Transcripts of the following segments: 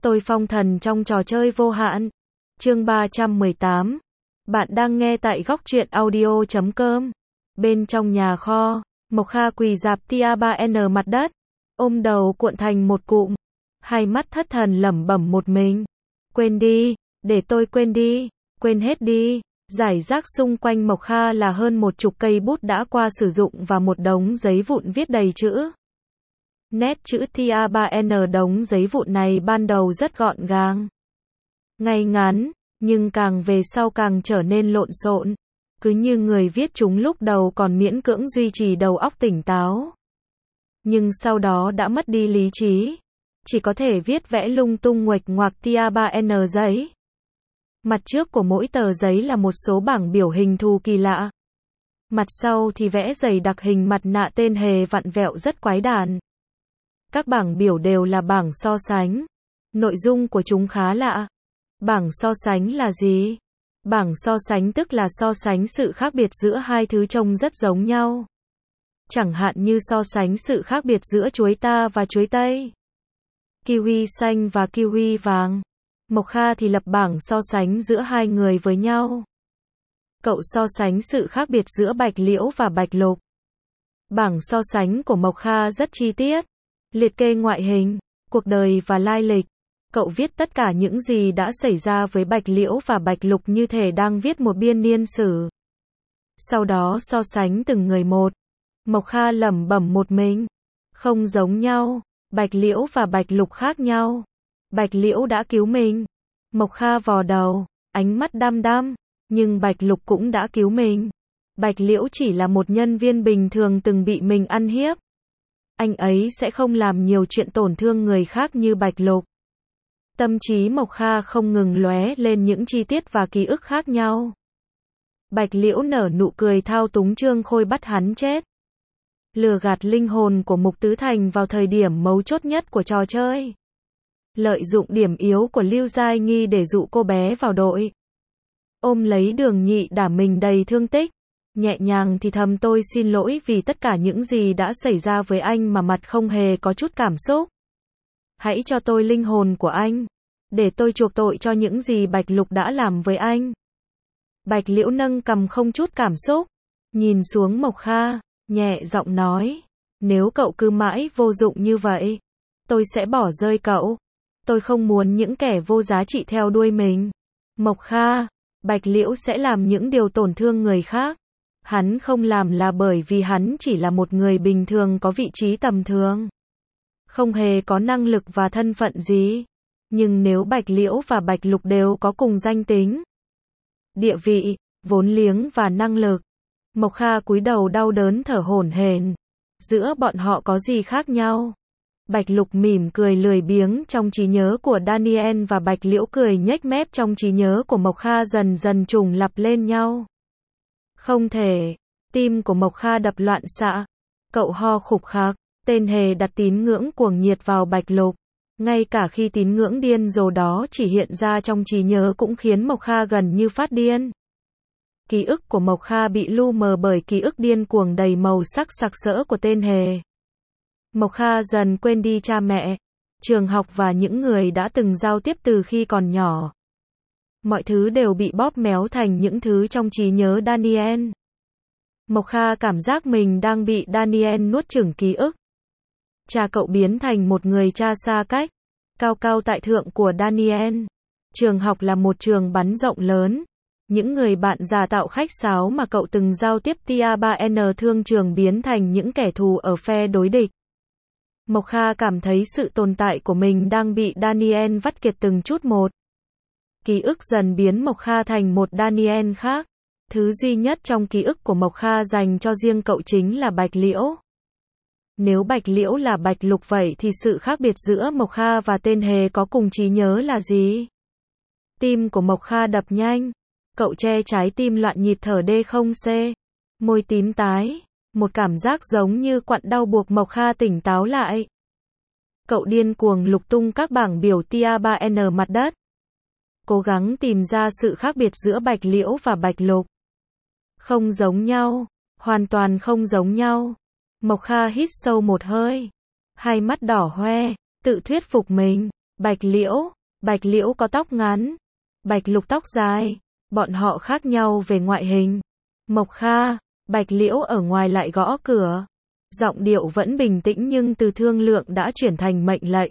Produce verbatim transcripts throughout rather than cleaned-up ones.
Tôi phong thần trong trò chơi vô hạn. Chương ba trăm mười tám. Bạn đang nghe tại góc truyện audio chấm com. Bên trong nhà kho, Mộc Kha quỳ rạp tia ba n mặt đất, ôm đầu cuộn thành một cụm, hai mắt thất thần lẩm bẩm một mình. Quên đi, để tôi quên đi, quên hết đi. Giải rác xung quanh Mộc Kha là hơn một chục cây bút đã qua sử dụng và một đống giấy vụn viết đầy chữ. Nét chữ tia ba n đống giấy vụn này ban đầu rất gọn gàng, ngay ngắn, nhưng càng về sau càng trở nên lộn xộn, cứ như người viết chúng lúc đầu còn miễn cưỡng duy trì đầu óc tỉnh táo, nhưng sau đó đã mất đi lý trí, chỉ có thể viết vẽ lung tung nguệch ngoạc tia ba n giấy. Mặt trước của mỗi tờ giấy là một số bảng biểu hình thù kỳ lạ. Mặt sau thì vẽ dày đặc hình mặt nạ tên hề vặn vẹo rất quái đản. Các bảng biểu đều là bảng so sánh. Nội dung của chúng khá lạ. Bảng so sánh là gì? Bảng so sánh tức là so sánh sự khác biệt giữa hai thứ trông rất giống nhau. Chẳng hạn như so sánh sự khác biệt giữa chuối ta và chuối tây, kiwi xanh và kiwi vàng. Mộc Kha thì lập bảng so sánh giữa hai người với nhau. Cậu so sánh sự khác biệt giữa bạch liễu và bạch lục. Bảng so sánh của Mộc Kha rất chi tiết, liệt kê ngoại hình, cuộc đời và lai lịch. Cậu viết tất cả những gì đã xảy ra với bạch liễu và bạch lục như thể đang viết một biên niên sử. Sau đó so sánh từng người một. Mộc Kha lẩm bẩm một mình. Không giống nhau, bạch liễu và bạch lục khác nhau. Bạch liễu đã cứu mình. Mộc Kha vò đầu, ánh mắt đăm đăm. Nhưng bạch lục cũng đã cứu mình. Bạch liễu chỉ là một nhân viên bình thường từng bị mình ăn hiếp. Anh ấy sẽ không làm nhiều chuyện tổn thương người khác như bạch lục. Tâm trí Mộc Kha không ngừng lóe lên những chi tiết và ký ức khác nhau. Bạch liễu nở nụ cười thao túng Trương Khôi bắt hắn chết. Lừa gạt linh hồn của Mục Tứ Thành vào thời điểm mấu chốt nhất của trò chơi. Lợi dụng điểm yếu của Lưu Giai Nghi để dụ cô bé vào đội. Ôm lấy Đường Nhị đả mình đầy thương tích. Nhẹ nhàng thì thầm tôi xin lỗi vì tất cả những gì đã xảy ra với anh mà mặt không hề có chút cảm xúc. Hãy cho tôi linh hồn của anh, để tôi chuộc tội cho những gì Bạch Lục đã làm với anh. Bạch Liễu nâng cằm không chút cảm xúc, nhìn xuống Mộc Kha, nhẹ giọng nói, nếu cậu cứ mãi vô dụng như vậy, tôi sẽ bỏ rơi cậu. Tôi không muốn những kẻ vô giá trị theo đuôi mình. Mộc Kha, Bạch Liễu sẽ làm những điều tổn thương người khác. Hắn không làm là bởi vì hắn chỉ là một người bình thường có vị trí tầm thường, không hề có năng lực và thân phận gì. Nhưng nếu Bạch Liễu và Bạch Lục đều có cùng danh tính, địa vị, vốn liếng và năng lực, Mộc Kha cúi đầu đau đớn thở hổn hển. Giữa bọn họ có gì khác nhau? Bạch Lục mỉm cười lười biếng trong trí nhớ của Daniel và Bạch Liễu cười nhếch mép trong trí nhớ của Mộc Kha dần dần trùng lặp lên nhau. Không thể. Tim của Mộc Kha đập loạn xạ. Cậu ho khục khạc. Tên hề đặt tín ngưỡng cuồng nhiệt vào Bạch Lục. Ngay cả khi tín ngưỡng điên rồ đó chỉ hiện ra trong trí nhớ cũng khiến Mộc Kha gần như phát điên. Ký ức của Mộc Kha bị lu mờ bởi ký ức điên cuồng đầy màu sắc sặc sỡ của tên hề. Mộc Kha dần quên đi cha mẹ, trường học và những người đã từng giao tiếp từ khi còn nhỏ. Mọi thứ đều bị bóp méo thành những thứ trong trí nhớ Daniel. Mộc Kha cảm giác mình đang bị Daniel nuốt chửng ký ức. Cha cậu biến thành một người cha xa cách, cao cao tại thượng của Daniel. Trường học là một trường bắn rộng lớn. Những người bạn giả tạo khách sáo mà cậu từng giao tiếp tia ba n thương trường biến thành những kẻ thù ở phe đối địch. Mộc Kha cảm thấy sự tồn tại của mình đang bị Daniel vắt kiệt từng chút một. Ký ức dần biến Mộc Kha thành một Daniel khác. Thứ duy nhất trong ký ức của Mộc Kha dành cho riêng cậu chính là Bạch Liễu. Nếu Bạch Liễu là Bạch Lục vậy thì sự khác biệt giữa Mộc Kha và tên hề có cùng trí nhớ là gì? Tim của Mộc Kha đập nhanh. Cậu che trái tim loạn nhịp thở đê không c. Môi tím tái. Một cảm giác giống như quặn đau buộc Mộc Kha tỉnh táo lại. Cậu điên cuồng lục tung các bảng biểu tia ba n mặt đất, cố gắng tìm ra sự khác biệt giữa Bạch Liễu và Bạch Lục. Không giống nhau, hoàn toàn không giống nhau. Mộc Kha hít sâu một hơi, hai mắt đỏ hoe, tự thuyết phục mình, Bạch Liễu, Bạch Liễu có tóc ngắn, Bạch Lục tóc dài, bọn họ khác nhau về ngoại hình. Mộc Kha, Bạch Liễu ở ngoài lại gõ cửa. Giọng điệu vẫn bình tĩnh nhưng từ thương lượng đã chuyển thành mệnh lệnh.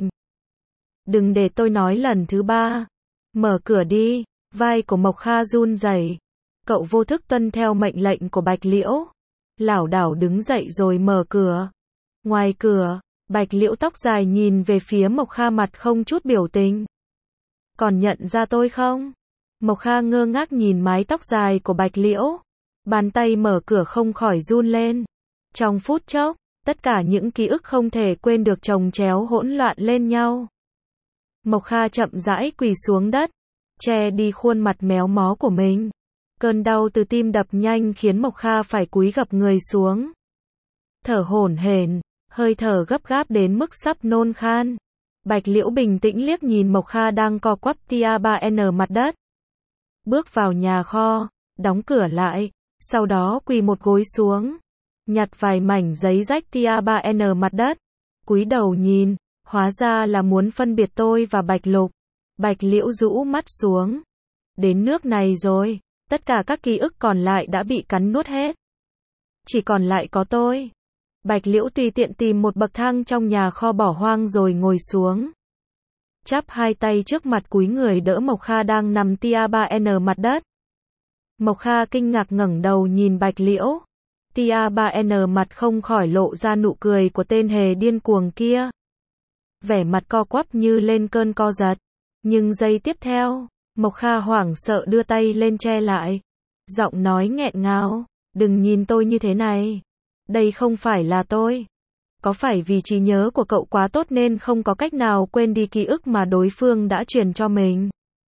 Đừng để tôi nói lần thứ ba. Mở cửa đi, vai của Mộc Kha run rẩy. Cậu vô thức tuân theo mệnh lệnh của Bạch Liễu. Lảo đảo đứng dậy rồi mở cửa. Ngoài cửa, Bạch Liễu tóc dài nhìn về phía Mộc Kha mặt không chút biểu tình. Còn nhận ra tôi không? Mộc Kha ngơ ngác nhìn mái tóc dài của Bạch Liễu. Bàn tay mở cửa không khỏi run lên. Trong phút chốc, tất cả những ký ức không thể quên được chồng chéo hỗn loạn lên nhau. Mộc Kha chậm rãi quỳ xuống đất, che đi khuôn mặt méo mó của mình. Cơn đau từ tim đập nhanh khiến Mộc Kha phải cúi gập người xuống. Thở hổn hển, hơi thở gấp gáp đến mức sắp nôn khan. Bạch Liễu bình tĩnh liếc nhìn Mộc Kha đang co quắp tia ba N mặt đất. Bước vào nhà kho, đóng cửa lại, sau đó quỳ một gối xuống. Nhặt vài mảnh giấy rách tia ba N mặt đất. Cúi đầu nhìn, hóa ra là muốn phân biệt tôi và Bạch Lục. Bạch Liễu rũ mắt xuống. Đến nước này rồi, tất cả các ký ức còn lại đã bị cắn nuốt hết. Chỉ còn lại có tôi. Bạch Liễu tùy tiện tìm một bậc thang trong nhà kho bỏ hoang rồi ngồi xuống. Chắp hai tay trước mặt cúi người đỡ Mộc Kha đang nằm tia ba N mặt đất. Mộc Kha kinh ngạc ngẩng đầu nhìn Bạch Liễu. Tia ba N mặt không khỏi lộ ra nụ cười của tên hề điên cuồng kia. Vẻ mặt co quắp như lên cơn co giật. Nhưng giây tiếp theo, Mộc Kha hoảng sợ đưa tay lên che lại. Giọng nói nghẹn ngào, đừng nhìn tôi như thế này. Đây không phải là tôi. Có phải vì trí nhớ của cậu quá tốt nên không có cách nào quên đi ký ức mà đối phương đã truyền cho mình?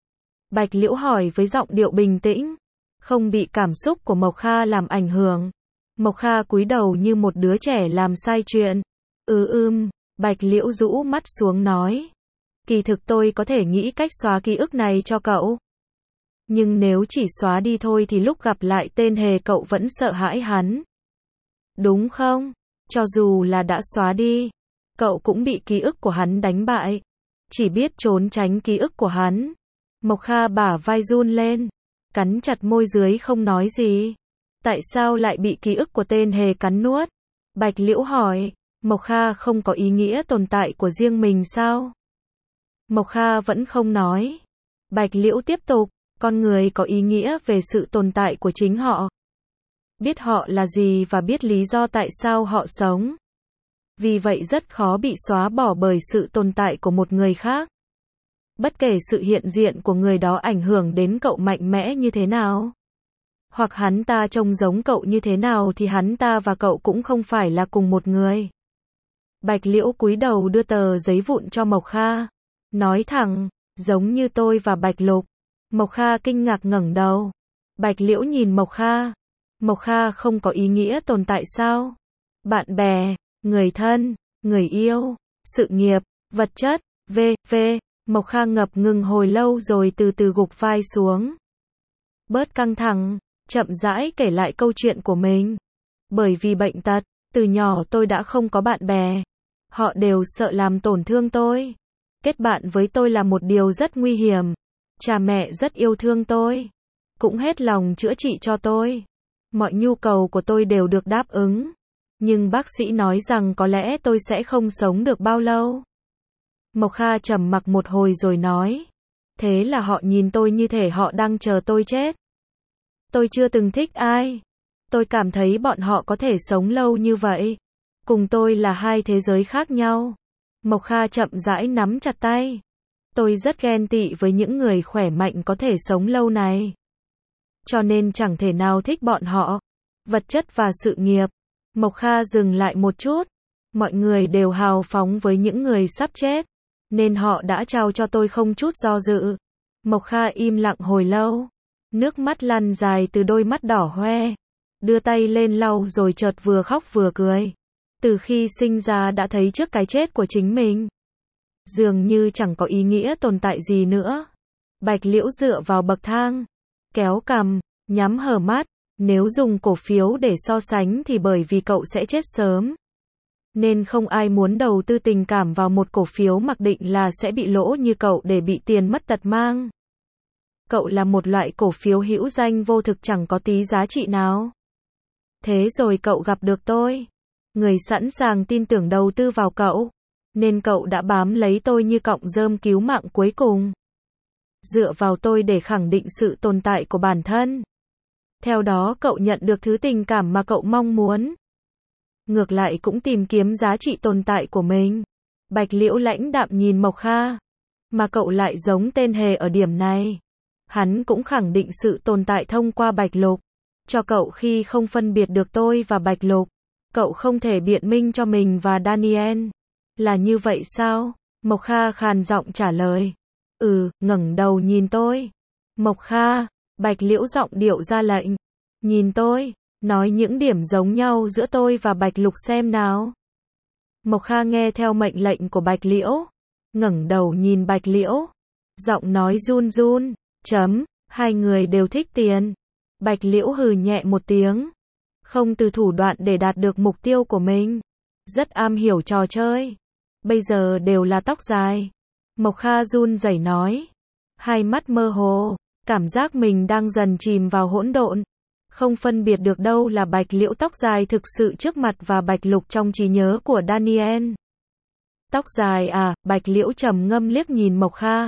Bạch Liễu hỏi với giọng điệu bình tĩnh, không bị cảm xúc của Mộc Kha làm ảnh hưởng. Mộc Kha cúi đầu như một đứa trẻ làm sai chuyện. Ừ ưm, Bạch Liễu rũ mắt xuống nói. Kỳ thực tôi có thể nghĩ cách xóa ký ức này cho cậu. Nhưng nếu chỉ xóa đi thôi thì lúc gặp lại tên hề cậu vẫn sợ hãi hắn. Đúng không? Cho dù là đã xóa đi, cậu cũng bị ký ức của hắn đánh bại. Chỉ biết trốn tránh ký ức của hắn. Mộc Kha bả vai run lên, cắn chặt môi dưới không nói gì. Tại sao lại bị ký ức của tên hề cắn nuốt? Bạch Liễu hỏi, Mộc Kha không có ý nghĩa tồn tại của riêng mình sao? Mộc Kha vẫn không nói. Bạch Liễu tiếp tục, con người có ý nghĩa về sự tồn tại của chính họ. Biết họ là gì và biết lý do tại sao họ sống. Vì vậy rất khó bị xóa bỏ bởi sự tồn tại của một người khác. Bất kể sự hiện diện của người đó ảnh hưởng đến cậu mạnh mẽ như thế nào, hoặc hắn ta trông giống cậu như thế nào thì hắn ta và cậu cũng không phải là cùng một người. Bạch Liễu cúi đầu đưa tờ giấy vụn cho Mộc Kha. Nói thẳng, giống như tôi và Bạch Lục. Mộc Kha kinh ngạc ngẩng đầu. Bạch Liễu nhìn Mộc Kha. Mộc Kha không có ý nghĩa tồn tại sao? Bạn bè, người thân, người yêu, sự nghiệp, vật chất, vân vân. Mộc Kha ngập ngừng hồi lâu rồi từ từ gục vai xuống. Bớt căng thẳng, chậm rãi kể lại câu chuyện của mình. Bởi vì bệnh tật, từ nhỏ tôi đã không có bạn bè. Họ đều sợ làm tổn thương tôi. Kết bạn với tôi là một điều rất nguy hiểm. Cha mẹ rất yêu thương tôi, cũng hết lòng chữa trị cho tôi. Mọi nhu cầu của tôi đều được đáp ứng. Nhưng bác sĩ nói rằng có lẽ tôi sẽ không sống được bao lâu. Mộc Kha trầm mặc một hồi rồi nói. Thế là họ nhìn tôi như thể họ đang chờ tôi chết. Tôi chưa từng thích ai. Tôi cảm thấy bọn họ có thể sống lâu như vậy. Cùng tôi là hai thế giới khác nhau. Mộc Kha chậm rãi nắm chặt tay. Tôi rất ghen tị với những người khỏe mạnh có thể sống lâu này. Cho nên chẳng thể nào thích bọn họ. Vật chất và sự nghiệp. Mộc Kha dừng lại một chút. Mọi người đều hào phóng với những người sắp chết. Nên họ đã trao cho tôi không chút do dự. Mộc Kha im lặng hồi lâu. Nước mắt lăn dài từ đôi mắt đỏ hoe. Đưa tay lên lau rồi chợt vừa khóc vừa cười. Từ khi sinh ra đã thấy trước cái chết của chính mình. Dường như chẳng có ý nghĩa tồn tại gì nữa. Bạch Liễu dựa vào bậc thang. Kéo cằm, nhắm hờ mắt. Nếu dùng cổ phiếu để so sánh thì bởi vì cậu sẽ chết sớm. Nên không ai muốn đầu tư tình cảm vào một cổ phiếu mặc định là sẽ bị lỗ như cậu để bị tiền mất tật mang. Cậu là một loại cổ phiếu hữu danh vô thực chẳng có tí giá trị nào. Thế rồi cậu gặp được tôi. Người sẵn sàng tin tưởng đầu tư vào cậu. Nên cậu đã bám lấy tôi như cọng rơm cứu mạng cuối cùng. Dựa vào tôi để khẳng định sự tồn tại của bản thân. Theo đó cậu nhận được thứ tình cảm mà cậu mong muốn. Ngược lại cũng tìm kiếm giá trị tồn tại của mình. Bạch Liễu lãnh đạm nhìn Mộc Kha. Mà cậu lại giống tên hề ở điểm này. Hắn cũng khẳng định sự tồn tại thông qua Bạch Lục. Cho cậu khi không phân biệt được tôi và Bạch Lục. Cậu không thể biện minh cho mình và Daniel. Là như vậy sao? Mộc Kha khàn giọng trả lời. Ừ, ngẩng đầu nhìn tôi. Mộc Kha, Bạch Liễu giọng điệu ra lệnh. Nhìn tôi, nói những điểm giống nhau giữa tôi và Bạch Lục xem nào. Mộc Kha nghe theo mệnh lệnh của Bạch Liễu. Ngẩng đầu nhìn Bạch Liễu. Giọng nói run run. Chấm, hai người đều thích tiền. Bạch Liễu hừ nhẹ một tiếng. Không từ thủ đoạn để đạt được mục tiêu của mình. Rất am hiểu trò chơi. Bây giờ đều là tóc dài. Mộc Kha run rẩy nói. Hai mắt mơ hồ. Cảm giác mình đang dần chìm vào hỗn độn. Không phân biệt được đâu là Bạch Liễu tóc dài thực sự trước mặt và Bạch Lục trong trí nhớ của Daniel. Tóc dài à, Bạch Liễu trầm ngâm liếc nhìn Mộc Kha.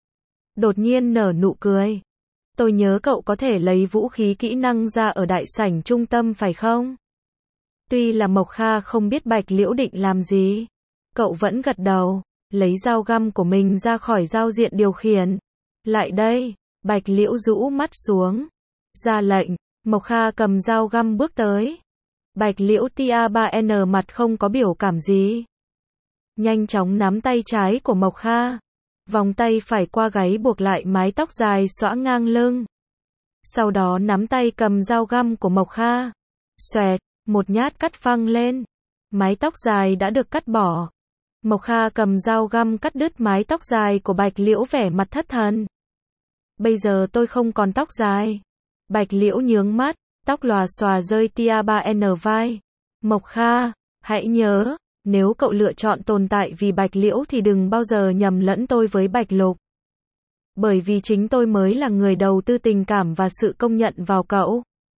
Đột nhiên nở nụ cười. Tôi nhớ cậu có thể lấy vũ khí kỹ năng ra ở đại sảnh trung tâm phải không? Tuy là Mộc Kha không biết Bạch Liễu định làm gì. Cậu vẫn gật đầu, lấy dao găm của mình ra khỏi giao diện điều khiển. Lại đây, Bạch Liễu rũ mắt xuống. Ra lệnh, Mộc Kha cầm dao găm bước tới. Bạch Liễu tia ba en mặt không có biểu cảm gì. Nhanh chóng nắm tay trái của Mộc Kha. Vòng tay phải qua gáy buộc lại mái tóc dài xõa ngang lưng. Sau đó nắm tay cầm dao găm của Mộc Kha. Xoẹt, một nhát cắt phăng lên. Mái tóc dài đã được cắt bỏ. Mộc Kha cầm dao găm cắt đứt mái tóc dài của Bạch Liễu vẻ mặt thất thần. Bây giờ tôi không còn tóc dài. Bạch Liễu nhướng mắt, tóc lòa xòa rơi tia ba en vai. Mộc Kha, hãy nhớ, nếu cậu lựa chọn tồn tại vì Bạch Liễu thì đừng bao giờ nhầm lẫn tôi với Bạch Lục. Bởi vì chính tôi mới là người đầu tư tình cảm và sự công nhận vào cậu.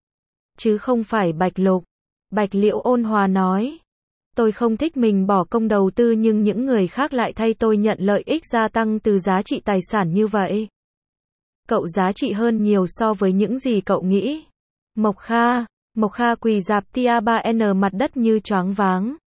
Chứ không phải Bạch Lục. Bạch Liễu ôn hòa nói. Tôi không thích mình bỏ công đầu tư nhưng những người khác lại thay tôi nhận lợi ích gia tăng từ giá trị tài sản như vậy. Cậu giá trị hơn nhiều so với những gì cậu nghĩ. Mộc Kha, Mộc Kha quỳ rạp tia ba en mặt đất như choáng váng.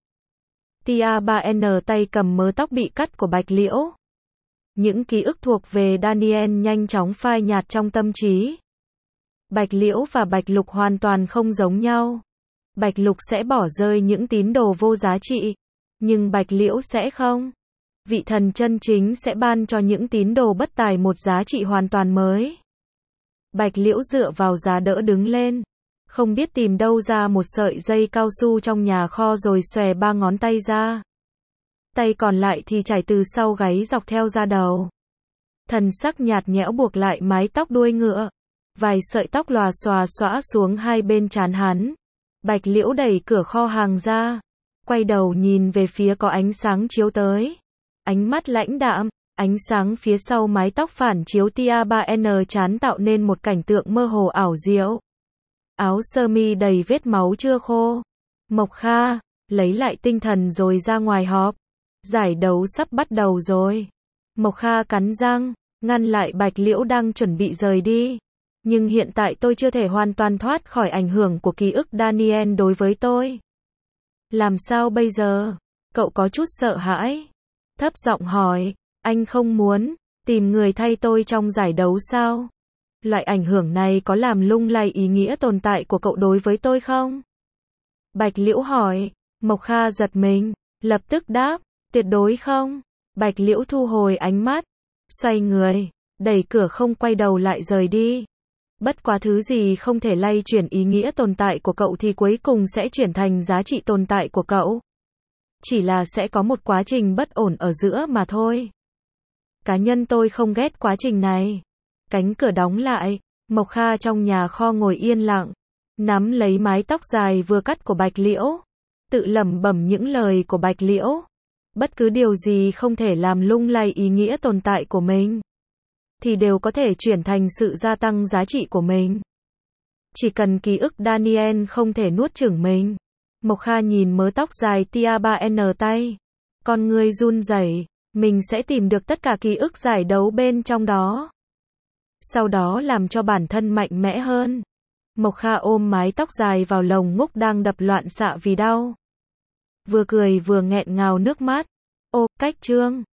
tia ba en tay cầm mớ tóc bị cắt của Bạch Liễu. Những ký ức thuộc về Daniel nhanh chóng phai nhạt trong tâm trí. Bạch Liễu và Bạch Lục hoàn toàn không giống nhau. Bạch Lục sẽ bỏ rơi những tín đồ vô giá trị. Nhưng Bạch Liễu sẽ không. Vị thần chân chính sẽ ban cho những tín đồ bất tài một giá trị hoàn toàn mới. Bạch Liễu dựa vào giá đỡ đứng lên. Không biết tìm đâu ra một sợi dây cao su trong nhà kho rồi xòe ba ngón tay ra. Tay còn lại thì trải từ sau gáy dọc theo da đầu. Thần sắc nhạt nhẽo buộc lại mái tóc đuôi ngựa. Vài sợi tóc lòa xòa xõa xuống hai bên trán hắn. Bạch Liễu đẩy cửa kho hàng ra. Quay đầu nhìn về phía có ánh sáng chiếu tới. Ánh mắt lãnh đạm, ánh sáng phía sau mái tóc phản chiếu tia ba en chán tạo nên một cảnh tượng mơ hồ ảo diệu. Áo sơ mi đầy vết máu chưa khô. Mộc Kha, lấy lại tinh thần rồi ra ngoài họp. Giải đấu sắp bắt đầu rồi. Mộc Kha cắn răng, ngăn lại Bạch Liễu đang chuẩn bị rời đi. Nhưng hiện tại tôi chưa thể hoàn toàn thoát khỏi ảnh hưởng của ký ức Daniel đối với tôi. Làm sao bây giờ? Cậu có chút sợ hãi. Thấp giọng hỏi, anh không muốn tìm người thay tôi trong giải đấu sao? Loại ảnh hưởng này có làm lung lay ý nghĩa tồn tại của cậu đối với tôi không? Bạch Liễu hỏi. Mộc Kha giật mình, lập tức đáp, tuyệt đối không. Bạch Liễu thu hồi ánh mắt, xoay người, đẩy cửa không quay đầu lại rời đi. Bất quá thứ gì không thể lay chuyển ý nghĩa tồn tại của cậu thì cuối cùng sẽ chuyển thành giá trị tồn tại của cậu. Chỉ là sẽ có một quá trình bất ổn ở giữa mà thôi. Cá nhân tôi không ghét quá trình này. Cánh cửa đóng lại, Mộc Kha trong nhà kho ngồi yên lặng, nắm lấy mái tóc dài vừa cắt của Bạch Liễu. tự lẩm bẩm những lời của Bạch Liễu. Bất cứ điều gì không thể làm lung lay ý nghĩa tồn tại của mình, thì đều có thể chuyển thành sự gia tăng giá trị của mình. Chỉ cần ký ức Daniel không thể nuốt chửng mình. Mộc Kha nhìn mớ tóc dài tia ba N tay. Con người run rẩy, mình sẽ tìm được tất cả ký ức giải đấu bên trong đó. Sau đó làm cho bản thân mạnh mẽ hơn. Mộc Kha ôm mái tóc dài vào lồng ngực đang đập loạn xạ vì đau. Vừa cười vừa nghẹn ngào nước mắt. Ô, cách chương.